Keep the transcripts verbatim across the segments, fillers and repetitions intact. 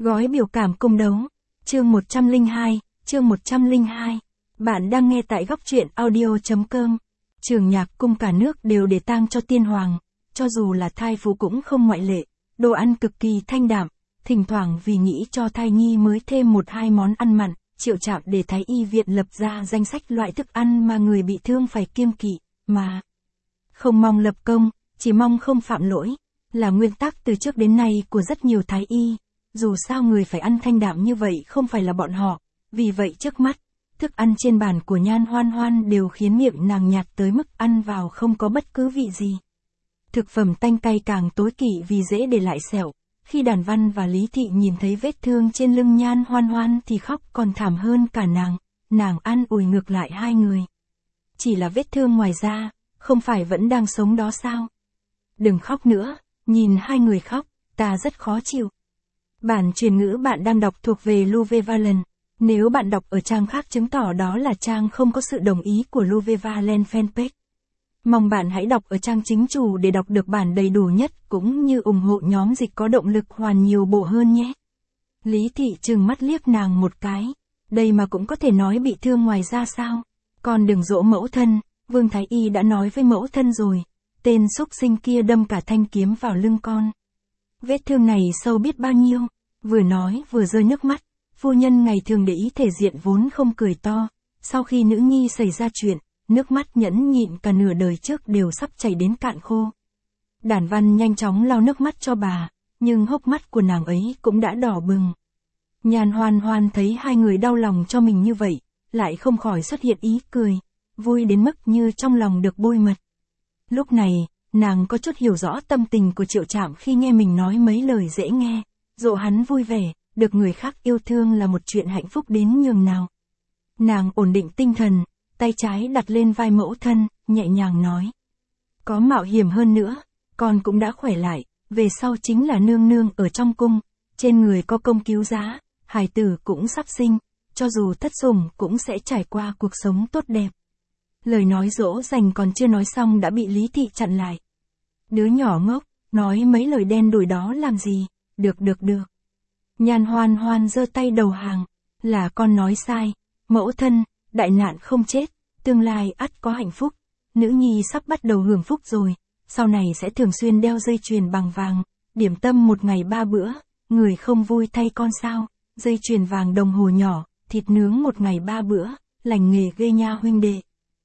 Gói biểu cảm cung đấu. Chương một trăm lẻ hai, chương một trăm lẻ hai. Bạn đang nghe tại góc truyện audio chấm com. Trường nhạc cung cả nước đều để tang cho tiên hoàng, cho dù là thai phụ cũng không ngoại lệ, đồ ăn cực kỳ thanh đạm, thỉnh thoảng vì nghĩ cho thai nhi mới thêm một hai món ăn mặn, Triệu Trạm để Thái y viện lập ra danh sách loại thức ăn mà người bị thương phải kiêng kỵ, mà không mong lập công, chỉ mong không phạm lỗi, là nguyên tắc từ trước đến nay của rất nhiều thái y. Dù sao người phải ăn thanh đạm như vậy không phải là bọn họ, vì vậy trước mắt, thức ăn trên bàn của Nhan Hoan Hoan đều khiến miệng nàng nhạt tới mức ăn vào không có bất cứ vị gì. Thực phẩm tanh cay càng tối kỵ vì dễ để lại sẹo. Khi Đàn Văn và Lý Thị nhìn thấy vết thương trên lưng Nhan Hoan Hoan thì khóc còn thảm hơn cả nàng, nàng an ủi ngược lại hai người. Chỉ là vết thương ngoài da, không phải vẫn đang sống đó sao? Đừng khóc nữa, nhìn hai người khóc, ta rất khó chịu. Bản truyền ngữ bạn đang đọc thuộc về Luvevalent. Nếu bạn đọc ở trang khác chứng tỏ đó là trang không có sự đồng ý của Luvevalent fanpage. Mong bạn hãy đọc ở trang chính chủ để đọc được bản đầy đủ nhất cũng như ủng hộ nhóm dịch có động lực hoàn nhiều bộ hơn nhé. Lý Thị trừng mắt liếc nàng một cái. Đây mà cũng có thể nói bị thương ngoài ra sao? Con đừng dỗ mẫu thân, Vương Thái Y đã nói với mẫu thân rồi. Tên xúc sinh kia đâm cả thanh kiếm vào lưng con. Vết thương này sâu biết bao nhiêu. Vừa nói vừa rơi nước mắt. Phu nhân ngày thường để ý thể diện vốn không cười to. Sau khi nữ nhi xảy ra chuyện, nước mắt nhẫn nhịn cả nửa đời trước đều sắp chảy đến cạn khô. Đàn Văn nhanh chóng lau nước mắt cho bà, nhưng hốc mắt của nàng ấy cũng đã đỏ bừng. Nhan Hoan Hoan thấy hai người đau lòng cho mình như vậy, lại không khỏi xuất hiện ý cười, vui đến mức như trong lòng được bôi mật. Lúc này, nàng có chút hiểu rõ tâm tình của Triệu Trạm khi nghe mình nói mấy lời dễ nghe, dỗ hắn vui vẻ, được người khác yêu thương là một chuyện hạnh phúc đến nhường nào. Nàng ổn định tinh thần, tay trái đặt lên vai mẫu thân, nhẹ nhàng nói. Có mạo hiểm hơn nữa, con cũng đã khỏe lại, về sau chính là nương nương ở trong cung, trên người có công cứu giá, hài tử cũng sắp sinh, cho dù thất sủng cũng sẽ trải qua cuộc sống tốt đẹp. Lời nói dỗ dành còn chưa nói xong đã bị Lý Thị chặn lại. Đứa nhỏ ngốc, nói mấy lời đen đủi đó làm gì, được được được. Nhan Hoan Hoan giơ tay đầu hàng, là con nói sai, mẫu thân, đại nạn không chết, tương lai ắt có hạnh phúc, nữ nhi sắp bắt đầu hưởng phúc rồi, sau này sẽ thường xuyên đeo dây chuyền bằng vàng, điểm tâm một ngày ba bữa, người không vui thay con sao, dây chuyền vàng đồng hồ nhỏ, thịt nướng một ngày ba bữa, lành nghề ghê nha huynh đệ.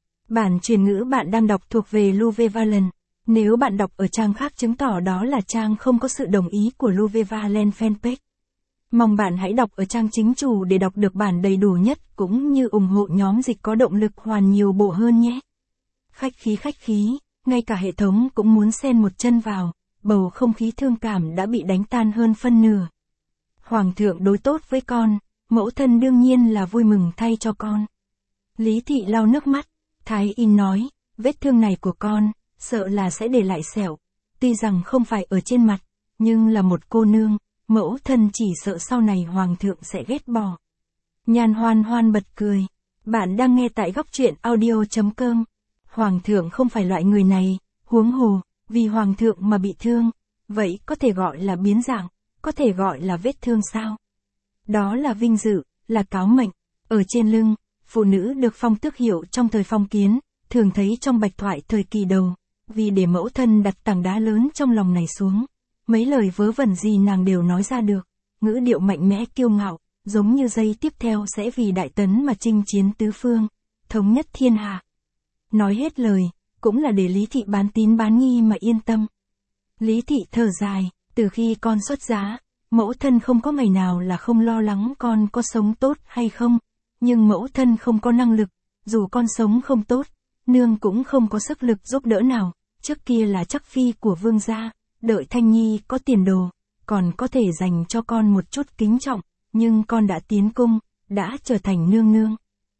Bản truyền ngữ bạn đang đọc thuộc về Luvevalent. Nếu bạn đọc ở trang khác chứng tỏ đó là trang không có sự đồng ý của Luvevalent fanpage. Mong bạn hãy đọc ở trang chính chủ để đọc được bản đầy đủ nhất cũng như ủng hộ nhóm dịch có động lực hoàn nhiều bộ hơn nhé. Khách khí khách khí, ngay cả hệ thống cũng muốn xen một chân vào, bầu không khí thương cảm đã bị đánh tan hơn phân nửa. Hoàng thượng đối tốt với con, mẫu thân đương nhiên là vui mừng thay cho con. Lý Thị lau nước mắt, Thái Y nói, vết thương này của con, sợ là sẽ để lại sẹo, tuy rằng không phải ở trên mặt, nhưng là một cô nương. Mẫu thân chỉ sợ sau này hoàng thượng sẽ ghét bỏ. Nhan Hoan Hoan bật cười. Bạn đang nghe tại góc truyện audio chấm com. Hoàng thượng không phải loại người này, huống hồ, vì hoàng thượng mà bị thương. Vậy có thể gọi là biến dạng, có thể gọi là vết thương sao? Đó là vinh dự, là cáo mệnh. Ở trên lưng, phụ nữ được phong tước hiệu trong thời phong kiến, thường thấy trong bạch thoại thời kỳ đầu. Vì để mẫu thân đặt tảng đá lớn trong lòng này xuống. Mấy lời vớ vẩn gì nàng đều nói ra được, ngữ điệu mạnh mẽ kiêu ngạo, giống như giây tiếp theo sẽ vì đại tấn mà chinh chiến tứ phương, thống nhất thiên hạ. Nói hết lời, cũng là để Lý Thị bán tín bán nghi mà yên tâm. Lý Thị thở dài, từ khi con xuất giá, mẫu thân không có ngày nào là không lo lắng con có sống tốt hay không, nhưng mẫu thân không có năng lực, dù con sống không tốt, nương cũng không có sức lực giúp đỡ nào, trước kia là chắc phi của vương gia. Đợi Thanh Nhi có tiền đồ, còn có thể dành cho con một chút kính trọng, nhưng con đã tiến cung, đã trở thành nương nương.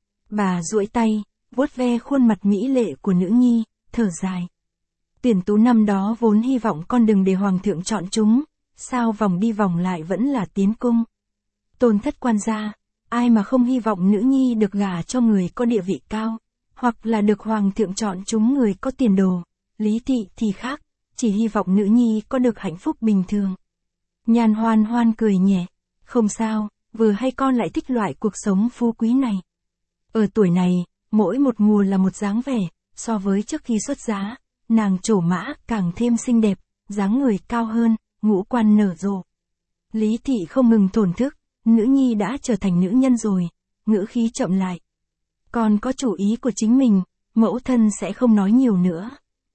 Bà duỗi tay, vuốt ve khuôn mặt mỹ lệ của nữ nhi, thở dài. Tuyển tú năm đó vốn hy vọng con đừng để hoàng thượng chọn chúng, sao vòng đi vòng lại vẫn là tiến cung. Tôn thất quan gia, ai mà không hy vọng nữ nhi được gả cho người có địa vị cao, hoặc là được hoàng thượng chọn chúng người có tiền đồ. Lý Thị thì khác. Chỉ hy vọng nữ nhi có được hạnh phúc bình thường. Nhan Hoan Hoan cười nhẹ. Không sao, vừa hay con lại thích loại cuộc sống phú quý này. Ở tuổi này, mỗi một mùa là một dáng vẻ, so với trước khi xuất giá, nàng trổ mã càng thêm xinh đẹp, dáng người cao hơn, ngũ quan nở rộ. Lý Thị không ngừng thổn thức, nữ nhi đã trở thành nữ nhân rồi, ngữ khí chậm lại. Con có chủ ý của chính mình, mẫu thân sẽ không nói nhiều nữa.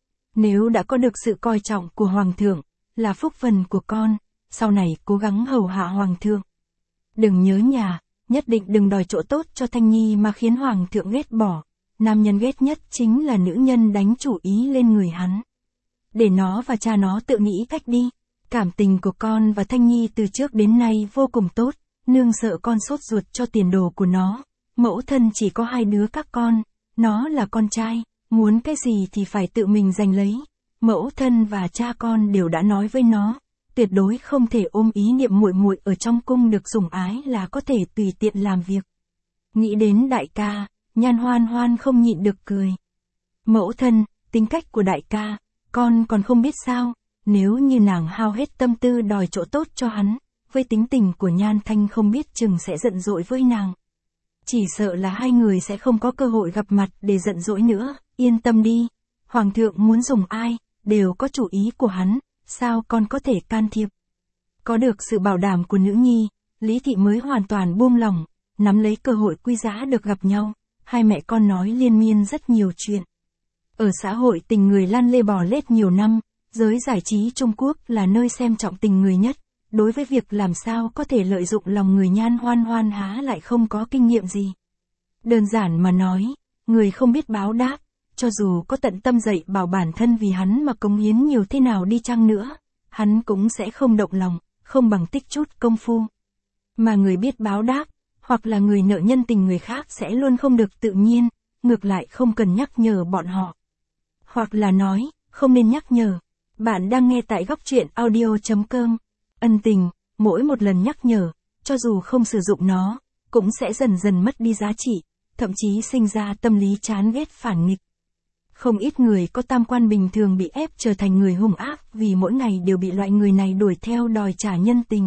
Nếu đã có được sự coi trọng của Hoàng thượng, là phúc phần của con, sau này cố gắng hầu hạ Hoàng thượng. Đừng nhớ nhà, nhất định đừng đòi chỗ tốt cho Thanh Nhi mà khiến Hoàng thượng ghét bỏ. Nam nhân ghét nhất chính là nữ nhân đánh chủ ý lên người hắn. Để nó và cha nó tự nghĩ cách đi. Cảm tình của con và Thanh Nhi từ trước đến nay vô cùng tốt, nương sợ con sốt ruột cho tiền đồ của nó. Mẫu thân chỉ có hai đứa các con, nó là con trai, muốn cái gì thì phải tự mình giành lấy. Mẫu thân và cha con đều đã nói với nó, tuyệt đối không thể ôm ý niệm muội muội ở trong cung được sủng ái là có thể tùy tiện làm việc. Nghĩ đến đại ca, Nhan Hoan Hoan không nhịn được cười. Mẫu thân, tính cách của đại ca, con còn không biết sao, nếu như nàng hao hết tâm tư đòi chỗ tốt cho hắn, với tính tình của Nhan Thanh không biết chừng sẽ giận dỗi với nàng. Chỉ sợ là hai người sẽ không có cơ hội gặp mặt để giận dỗi nữa, yên tâm đi, Hoàng thượng muốn dùng ai, đều có chủ ý của hắn, sao con có thể can thiệp. Có được sự bảo đảm của nữ nhi, Lý Thị mới hoàn toàn buông lỏng, nắm lấy cơ hội quý giá được gặp nhau, hai mẹ con nói liên miên rất nhiều chuyện. Ở xã hội tình người lăn lê bò lết nhiều năm, giới giải trí Trung Quốc là nơi xem trọng tình người nhất, đối với việc làm sao có thể lợi dụng lòng người Nhan Hoan Hoan há lại không có kinh nghiệm gì. Đơn giản mà nói, người không biết báo đáp, cho dù có tận tâm dạy bảo bản thân vì hắn mà cống hiến nhiều thế nào đi chăng nữa, hắn cũng sẽ không động lòng, không bằng tích chút công phu. Mà người biết báo đáp, hoặc là người nợ nhân tình người khác sẽ luôn không được tự nhiên, ngược lại không cần nhắc nhở bọn họ. Hoặc là nói, không nên nhắc nhở. Bạn đang nghe tại góc truyện audio chấm com. Ân tình, mỗi một lần nhắc nhở, cho dù không sử dụng nó, cũng sẽ dần dần mất đi giá trị, thậm chí sinh ra tâm lý chán ghét phản nghịch. Không ít người có tam quan bình thường bị ép trở thành người hung ác vì mỗi ngày đều bị loại người này đuổi theo đòi trả nhân tình.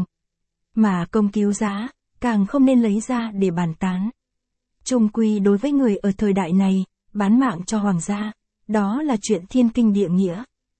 Mà công cứu giá, càng không nên lấy ra để bàn tán. Chung quy đối với người ở thời đại này, bán mạng cho hoàng gia, đó là chuyện thiên kinh địa nghĩa.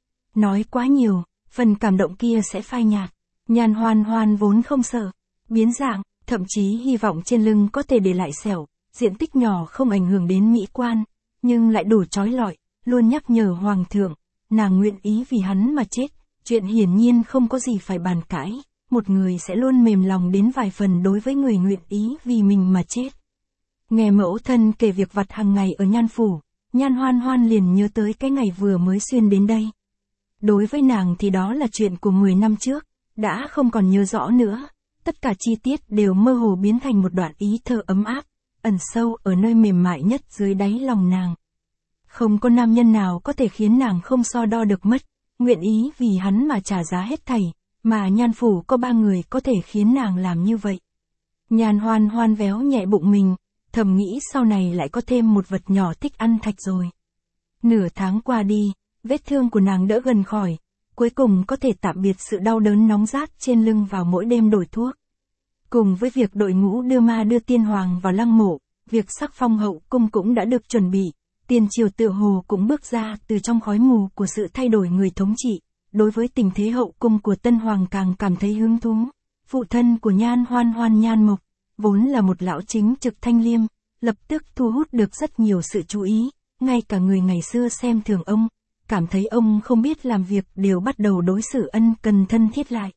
Nói quá nhiều, phần cảm động kia sẽ phai nhạt. Nhan Hoan Hoan vốn không sợ biến dạng, thậm chí hy vọng trên lưng có thể để lại sẹo, diện tích nhỏ không ảnh hưởng đến mỹ quan, nhưng lại đủ trói lọi, luôn nhắc nhở Hoàng thượng, nàng nguyện ý vì hắn mà chết, chuyện hiển nhiên không có gì phải bàn cãi, một người sẽ luôn mềm lòng đến vài phần đối với người nguyện ý vì mình mà chết. Nghe mẫu thân kể việc vặt hàng ngày ở Nhan phủ, Nhan Hoan Hoan liền nhớ tới cái ngày vừa mới xuyên đến đây. Đối với nàng thì đó là chuyện của mười năm trước, đã không còn nhớ rõ nữa, tất cả chi tiết đều mơ hồ biến thành một đoạn ý thơ ấm áp, ẩn sâu ở nơi mềm mại nhất dưới đáy lòng nàng. Không có nam nhân nào có thể khiến nàng không so đo được mất, nguyện ý vì hắn mà trả giá hết thảy, mà Nhan phủ có ba người có thể khiến nàng làm như vậy. Nhan Hoan Hoan véo nhẹ bụng mình, thầm nghĩ sau này lại có thêm một vật nhỏ thích ăn thạch rồi. Nửa tháng qua đi, vết thương của nàng đỡ gần khỏi, cuối cùng có thể tạm biệt sự đau đớn nóng rát trên lưng vào mỗi đêm đổi thuốc. Cùng với việc đội ngũ đưa ma đưa tiên hoàng vào lăng mộ, việc sắc phong hậu cung cũng đã được chuẩn bị, tiền triều tựa hồ cũng bước ra từ trong khói mù của sự thay đổi người thống trị, đối với tình thế hậu cung của tân hoàng càng cảm thấy hứng thú. Phụ thân của Nhan Hoan Hoan Nhan Mộc, vốn là một lão chính trực thanh liêm, lập tức thu hút được rất nhiều sự chú ý, ngay cả người ngày xưa xem thường ông, cảm thấy ông không biết làm việc đều bắt đầu đối xử ân cần thân thiết lại.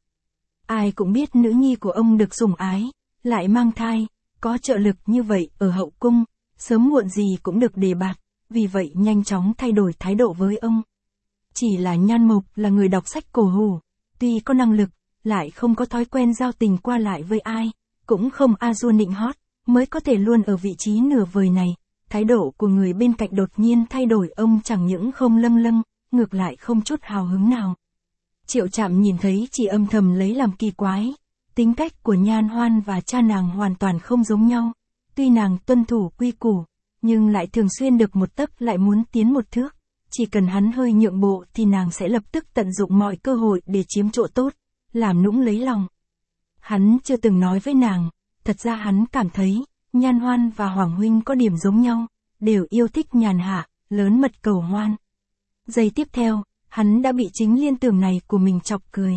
Ai cũng biết nữ nhi của ông được sủng ái, lại mang thai, có trợ lực như vậy ở hậu cung, sớm muộn gì cũng được đề bạt, vì vậy nhanh chóng thay đổi thái độ với ông. Chỉ là Nhan Mộc là người đọc sách cổ hủ, tuy có năng lực, lại không có thói quen giao tình qua lại với ai, cũng không a dua nịnh hót, mới có thể luôn ở vị trí nửa vời này. Thái độ của người bên cạnh đột nhiên thay đổi, ông chẳng những không lâng lâng, ngược lại không chút hào hứng nào. Triệu Trạm nhìn thấy chỉ âm thầm lấy làm kỳ quái, tính cách của Nhan Hoan và cha nàng hoàn toàn không giống nhau, tuy nàng tuân thủ quy củ, nhưng lại thường xuyên được một tấc lại muốn tiến một thước, chỉ cần hắn hơi nhượng bộ thì nàng sẽ lập tức tận dụng mọi cơ hội để chiếm chỗ tốt, làm nũng lấy lòng. Hắn chưa từng nói với nàng, thật ra hắn cảm thấy, Nhan Hoan và Hoàng huynh có điểm giống nhau, đều yêu thích nhàn hạ, lớn mật cầu hoan. Giây tiếp theo, hắn đã bị chính liên tưởng này của mình chọc cười.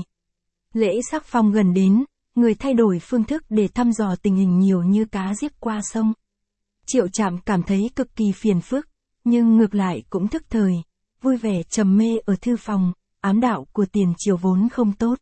Lễ sắc phong gần đến, người thay đổi phương thức để thăm dò tình hình nhiều như cá giết qua sông. Triệu Trạm cảm thấy cực kỳ phiền phức, nhưng ngược lại cũng thức thời, vui vẻ trầm mê ở thư phòng, ám đạo của tiền triều vốn không tốt.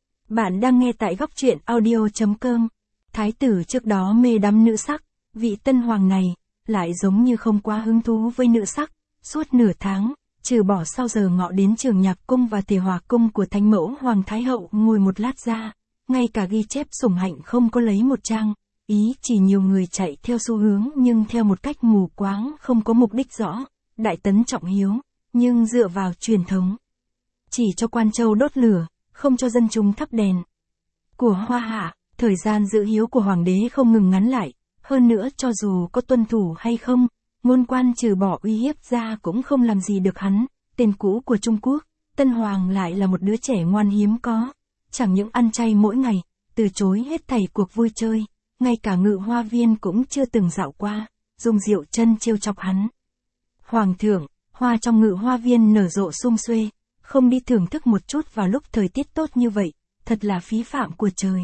Bạn đang nghe tại góc truyện audio chấm com. Thái tử trước đó mê đắm nữ sắc, vị tân hoàng này, lại giống như không quá hứng thú với nữ sắc, suốt nửa tháng, trừ bỏ sau giờ ngọ đến Trường Nhạc cung và Thể Hòa cung của thánh mẫu Hoàng Thái hậu ngồi một lát ra, ngay cả ghi chép sủng hạnh không có lấy một trang, ý chỉ nhiều người chạy theo xu hướng nhưng theo một cách mù quáng không có mục đích rõ, đại tấn trọng hiếu, nhưng dựa vào truyền thống. Chỉ cho quan châu đốt lửa, không cho dân chúng thắp đèn. Của Hoa Hạ, thời gian giữ hiếu của hoàng đế không ngừng ngắn lại, hơn nữa cho dù có tuân thủ hay không, ngôn quan trừ bỏ uy hiếp ra cũng không làm gì được hắn. Tên cũ của Trung Quốc, Tân Hoàng lại là một đứa trẻ ngoan hiếm có, chẳng những ăn chay mỗi ngày, từ chối hết thảy cuộc vui chơi, ngay cả Ngự Hoa viên cũng chưa từng dạo qua, dùng rượu chân trêu chọc hắn. Hoàng thượng, hoa trong Ngự Hoa viên nở rộ sum xuê, không đi thưởng thức một chút vào lúc thời tiết tốt như vậy, thật là phí phạm của trời.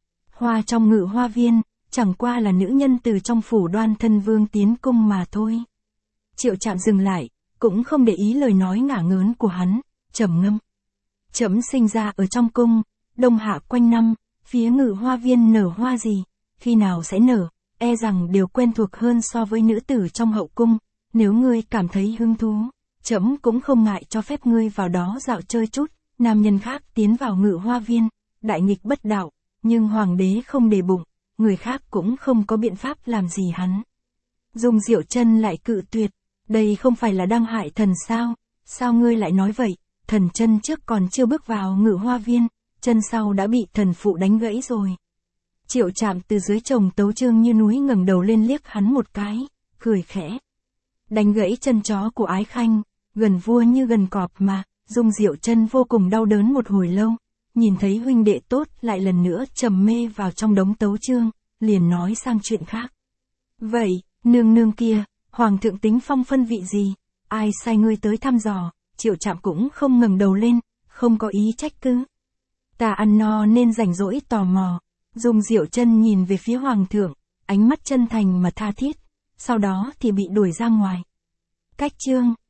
Hoa trong Ngự Hoa viên, chẳng qua là nữ nhân từ trong phủ Đoan thân vương tiến cung mà thôi. Triệu Trạm dừng lại, cũng không để ý lời nói ngả ngớn của hắn, trầm ngâm. Trẫm sinh ra ở trong cung, đông hạ quanh năm, phía Ngự Hoa viên nở hoa gì, khi nào sẽ nở, e rằng đều quen thuộc hơn so với nữ tử trong hậu cung, nếu ngươi cảm thấy hứng thú, trẫm cũng không ngại cho phép ngươi vào đó dạo chơi chút. Nam nhân khác tiến vào Ngự Hoa viên, đại nghịch bất đạo, nhưng hoàng đế không để bụng, người khác cũng không có biện pháp làm gì hắn. Dung Diệu Chân lại cự tuyệt, đây không phải là đang hại thần sao, sao ngươi lại nói vậy, thần chân trước còn chưa bước vào Ngự Hoa viên, chân sau đã bị thần phụ đánh gãy rồi. Triệu Trạm từ dưới chồng tấu chương như núi ngẩng đầu lên liếc hắn một cái, cười khẽ. Đánh gãy chân chó của Ái Khanh, gần vua như gần cọp mà. Dung Diệu Chân vô cùng đau đớn một hồi lâu, nhìn thấy huynh đệ tốt lại lần nữa trầm mê vào trong đống tấu chương, liền nói sang chuyện khác. Vậy, nương nương kia, hoàng thượng tính phong phân vị gì, ai sai ngươi tới thăm dò? Triệu Trạm cũng không ngẩng đầu lên, không có ý trách cứ. Ta ăn no nên rảnh rỗi tò mò. Dung Diệu Chân nhìn về phía hoàng thượng, ánh mắt chân thành mà tha thiết, sau đó thì bị đuổi ra ngoài. Cách chương